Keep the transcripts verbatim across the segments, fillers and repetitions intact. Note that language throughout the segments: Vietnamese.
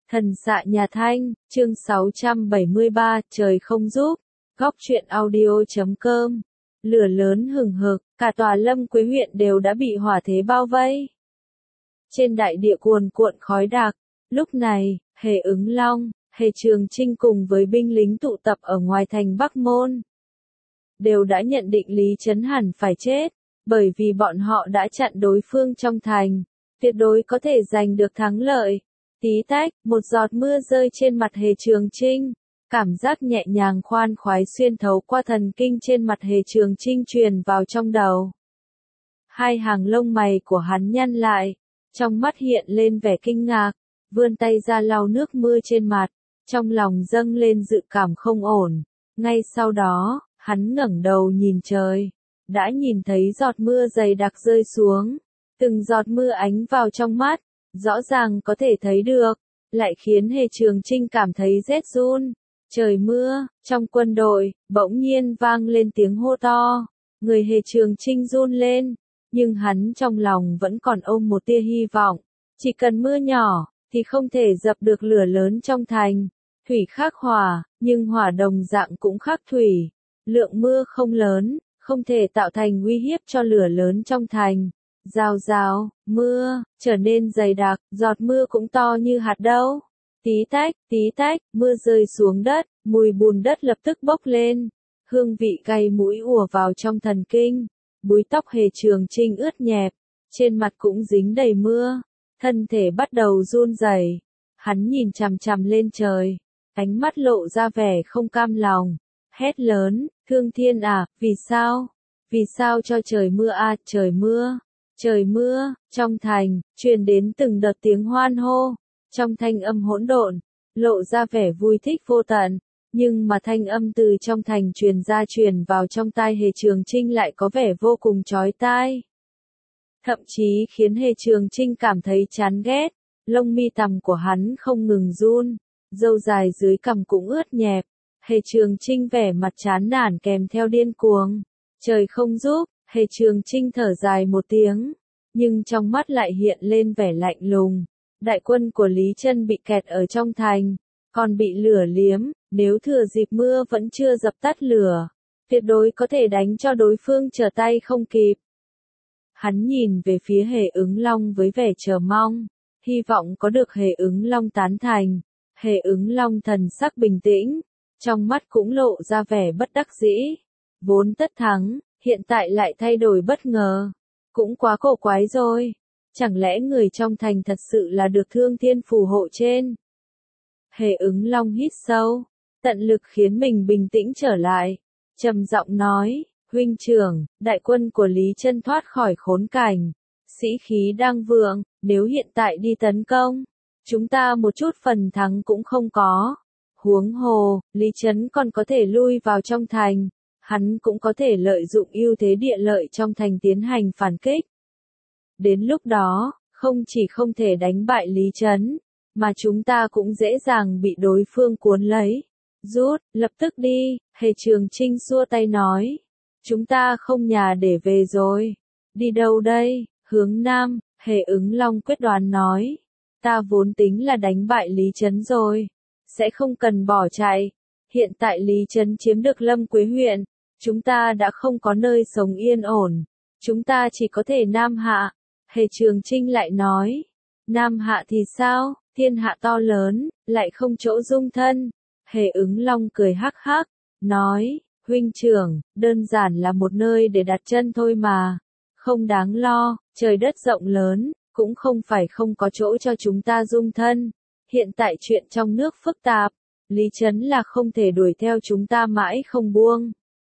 Thần xạ nhà Thanh, chương sáu trăm bảy mươi ba, trời không giúp, góc truyện audio chấm com. Lửa lớn hừng hực, cả tòa Lâm Quế huyện đều đã bị hỏa thế bao vây. Trên đại địa cuồn cuộn khói đặc, lúc này, Hề Ứng Long, Hề Trường Trinh cùng với binh lính tụ tập ở ngoài thành Bắc Môn, đều đã nhận định Lý Chấn hẳn phải chết, bởi vì bọn họ đã chặn đối phương trong thành, tuyệt đối có thể giành được thắng lợi. Tí tách, một giọt mưa rơi trên mặt Hề Trường Trinh, cảm giác nhẹ nhàng khoan khoái xuyên thấu qua thần kinh trên mặt Hề Trường Trinh truyền vào trong đầu. Hai hàng lông mày của hắn nhăn lại, trong mắt hiện lên vẻ kinh ngạc, vươn tay ra lau nước mưa trên mặt, trong lòng dâng lên dự cảm không ổn. Ngay sau đó, hắn ngẩng đầu nhìn trời, đã nhìn thấy giọt mưa dày đặc rơi xuống, từng giọt mưa ánh vào trong mắt, rõ ràng có thể thấy được, lại khiến Hề Trường Trinh cảm thấy rét run. Trời mưa, trong quân đội, bỗng nhiên vang lên tiếng hô to, người Hề Trường Trinh run lên, nhưng hắn trong lòng vẫn còn ôm một tia hy vọng, chỉ cần mưa nhỏ, thì không thể dập được lửa lớn trong thành. Thủy khắc hỏa, nhưng hỏa đồng dạng cũng khắc thủy, lượng mưa không lớn, không thể tạo thành uy hiếp cho lửa lớn trong thành. Rào rào, mưa, trở nên dày đặc, giọt mưa cũng to như hạt đậu. Tí tách, tí tách, mưa rơi xuống đất, mùi bùn đất lập tức bốc lên. Hương vị cay mũi ùa vào trong thần kinh. Búi tóc Hề Trường Trinh ướt nhẹp, trên mặt cũng dính đầy mưa. Thân thể bắt đầu run rẩy. Hắn nhìn chằm chằm lên trời, ánh mắt lộ ra vẻ không cam lòng. Hét lớn, Thương Thiên à, vì sao? Vì sao cho trời mưa à, trời mưa? Trời mưa, trong thành, truyền đến từng đợt tiếng hoan hô, trong thanh âm hỗn độn, lộ ra vẻ vui thích vô tận, nhưng mà thanh âm từ trong thành truyền ra truyền vào trong tai Hề Trường Trinh lại có vẻ vô cùng chói tai. Thậm chí khiến Hề Trường Trinh cảm thấy chán ghét, lông mi tằm của hắn không ngừng run, râu dài dưới cằm cũng ướt nhẹp, Hề Trường Trinh vẻ mặt chán nản kèm theo điên cuồng. Trời không giúp. Hề Trường Trinh thở dài một tiếng, nhưng trong mắt lại hiện lên vẻ lạnh lùng. Đại quân của Lý Chân bị kẹt ở trong thành, còn bị lửa liếm, nếu thừa dịp mưa vẫn chưa dập tắt lửa, tuyệt đối có thể đánh cho đối phương trở tay không kịp. Hắn nhìn về phía Hề Ứng Long với vẻ chờ mong, hy vọng có được Hề Ứng Long tán thành. Hề Ứng Long thần sắc bình tĩnh, trong mắt cũng lộ ra vẻ bất đắc dĩ. Vốn tất thắng, hiện tại lại thay đổi bất ngờ, cũng quá cổ quái rồi. Chẳng lẽ người trong thành thật sự là được Thương Thiên phù hộ trên? Hề Ứng Long hít sâu, tận lực khiến mình bình tĩnh trở lại, trầm giọng nói, huynh trưởng, đại quân của Lý Chân thoát khỏi khốn cảnh, sĩ khí đang vượng, nếu hiện tại đi tấn công, chúng ta một chút phần thắng cũng không có. Huống hồ, Lý Chấn còn có thể lui vào trong thành. Hắn cũng có thể lợi dụng ưu thế địa lợi trong thành tiến hành phản kích. Đến lúc đó, không chỉ không thể đánh bại Lý Chấn, mà chúng ta cũng dễ dàng bị đối phương cuốn lấy. Rút, lập tức đi, Hề Trường Trinh xua tay nói. Chúng ta không nhà để về rồi. Đi đâu đây? Hướng Nam, Hề Ứng Long quyết đoán nói. Ta vốn tính là đánh bại Lý Chấn rồi. Sẽ không cần bỏ chạy. Hiện tại Lý Chấn chiếm được Lâm Quế huyện. Chúng ta đã không có nơi sống yên ổn. Chúng ta chỉ có thể Nam Hạ. Hề Trường Trinh lại nói. Nam Hạ thì sao? Thiên hạ to lớn, lại không chỗ dung thân. Hề Ứng Long cười hắc hắc, nói. Huynh trưởng, đơn giản là một nơi để đặt chân thôi mà. Không đáng lo, trời đất rộng lớn, cũng không phải không có chỗ cho chúng ta dung thân. Hiện tại chuyện trong nước phức tạp. Lý Chấn là không thể đuổi theo chúng ta mãi không buông.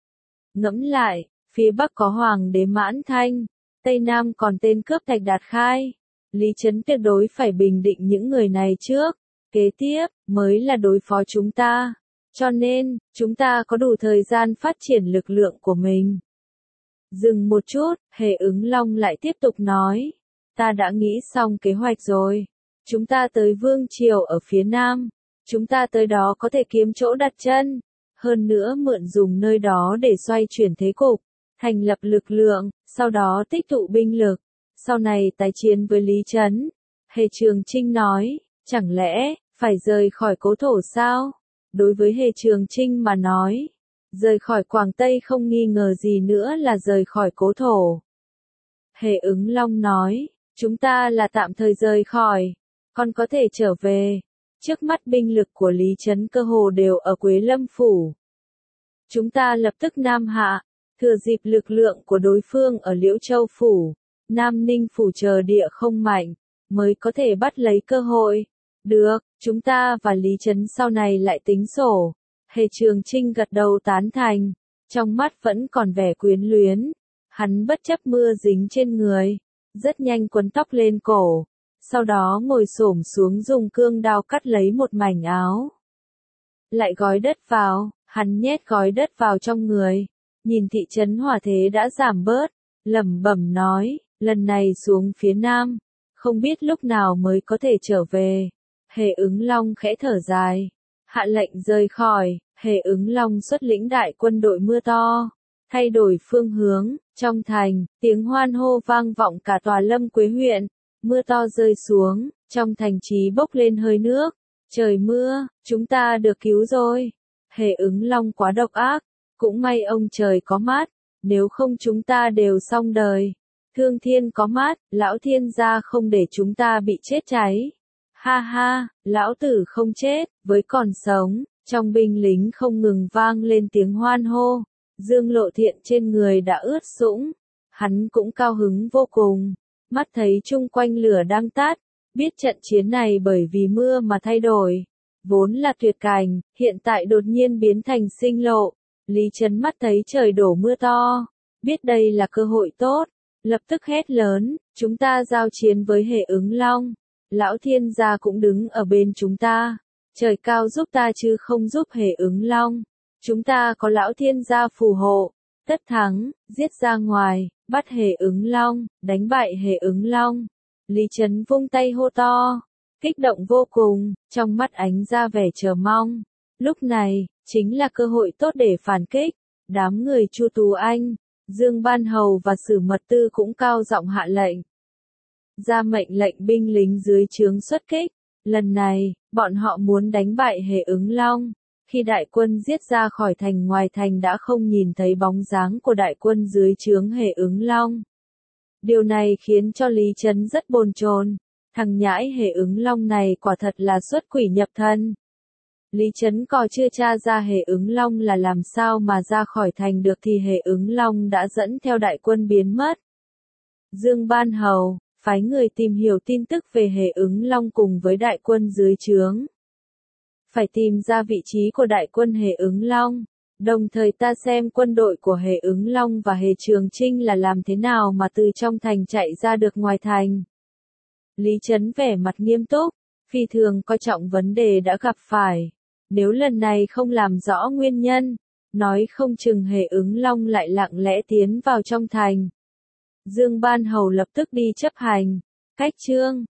Ngẫm lại, phía Bắc có Hoàng đế Mãn Thanh, Tây Nam còn tên cướp Thạch Đạt Khai. Lý Chấn tuyệt đối phải bình định những người này trước, kế tiếp, mới là đối phó chúng ta. Cho nên, chúng ta có đủ thời gian phát triển lực lượng của mình. Dừng một chút, Hề Ứng Long lại tiếp tục nói. Ta đã nghĩ xong kế hoạch rồi. Chúng ta tới Vương Triều ở phía Nam. Chúng ta tới đó có thể kiếm chỗ đặt chân. Hơn nữa mượn dùng nơi đó để xoay chuyển thế cục, thành lập lực lượng, sau đó tích tụ binh lực, sau này tái chiến với Lý Chấn. Hề Trường Trinh nói, chẳng lẽ, Phải rời khỏi cố thổ sao? Đối với Hề Trường Trinh mà nói, rời khỏi Quảng Tây không nghi ngờ gì nữa là rời khỏi cố thổ. Hề Ứng Long nói, chúng ta là tạm thời rời khỏi, còn có thể trở về. Trước mắt binh lực của Lý Trấn cơ hồ đều ở Quế Lâm Phủ. Chúng ta lập tức Nam hạ, thừa dịp lực lượng của đối phương ở Liễu Châu Phủ, Nam Ninh Phủ chờ địa không mạnh, mới có thể bắt lấy cơ hội. Được, chúng ta và Lý Trấn sau này lại tính sổ. Hề Trường Trinh gật đầu tán thành, trong mắt vẫn còn vẻ quyến luyến. Hắn bất chấp mưa dính trên người, rất nhanh quấn tóc lên cổ, sau đó ngồi xổm xuống dùng cương đao cắt lấy một mảnh áo. Lại gói đất vào, hắn nhét gói đất vào trong người, nhìn thị trấn hỏa thế đã giảm bớt, lẩm bẩm nói, lần này xuống phía nam, không biết lúc nào mới có thể trở về. Hề Ứng Long khẽ thở dài, hạ lệnh rời khỏi. Hề Ứng Long xuất lĩnh đại quân đội mưa to, thay đổi phương hướng, trong thành, tiếng hoan hô vang vọng cả tòa Lâm Quế huyện, mưa to rơi xuống, trong thành trì bốc lên hơi nước, trời mưa, chúng ta được cứu rồi. Hề Ứng Long quá độc ác, cũng may ông trời có mát, nếu không chúng ta đều xong đời. Thương thiên có mát, lão thiên gia không để chúng ta bị chết cháy. Ha ha, lão tử không chết, với còn sống. Trong binh lính không ngừng vang lên tiếng hoan hô, Dương Lộ Thiện trên người đã ướt sũng, hắn cũng cao hứng vô cùng, mắt thấy chung quanh lửa đang tắt, biết trận chiến này bởi vì mưa mà thay đổi, vốn là tuyệt cảnh, hiện tại đột nhiên biến thành sinh lộ. Lý Trấn mắt thấy trời đổ mưa to, biết đây là cơ hội tốt, lập tức hét lớn, chúng ta giao chiến với Hề Ứng Long, lão thiên gia cũng đứng ở bên chúng ta. Trời cao giúp ta chứ không giúp Hề Ứng Long. Chúng ta có lão thiên gia phù hộ. Tất thắng, giết ra ngoài, bắt Hề Ứng Long, đánh bại Hề Ứng Long. Lý Trấn vung tay hô to, kích động vô cùng, trong mắt ánh ra vẻ chờ mong. Lúc này, chính là cơ hội tốt để phản kích. Đám người Chu Tú Anh, Dương Ban Hầu và Sử Mật Tư cũng cao giọng hạ lệnh. Ra mệnh lệnh binh lính dưới trướng xuất kích. Lần này, bọn họ muốn đánh bại Hề Ứng Long. Khi đại quân giết ra khỏi thành, ngoài thành đã không nhìn thấy bóng dáng của đại quân dưới trướng Hề Ứng Long. Điều này khiến cho Lý Trấn rất bồn chồn. Thằng nhãi Hề Ứng Long này quả thật là xuất quỷ nhập thân. Lý Trấn còn chưa tra ra Hề Ứng Long là làm sao mà ra khỏi thành được thì Hề Ứng Long đã dẫn theo đại quân biến mất. Dương Ban Hầu phái người tìm hiểu tin tức về Hề Ứng Long cùng với đại quân dưới trướng. Phải tìm ra vị trí của đại quân Hề Ứng Long, đồng thời ta xem quân đội của Hề Ứng Long và Hề Trường Trinh là làm thế nào mà từ trong thành chạy ra được ngoài thành. Lý Trấn vẻ mặt nghiêm túc, phi thường coi trọng vấn đề đã gặp phải. Nếu lần này không làm rõ nguyên nhân, nói không chừng Hề Ứng Long lại lặng lẽ tiến vào trong thành. Dương Ban Hầu lập tức đi chấp hành. Cách chương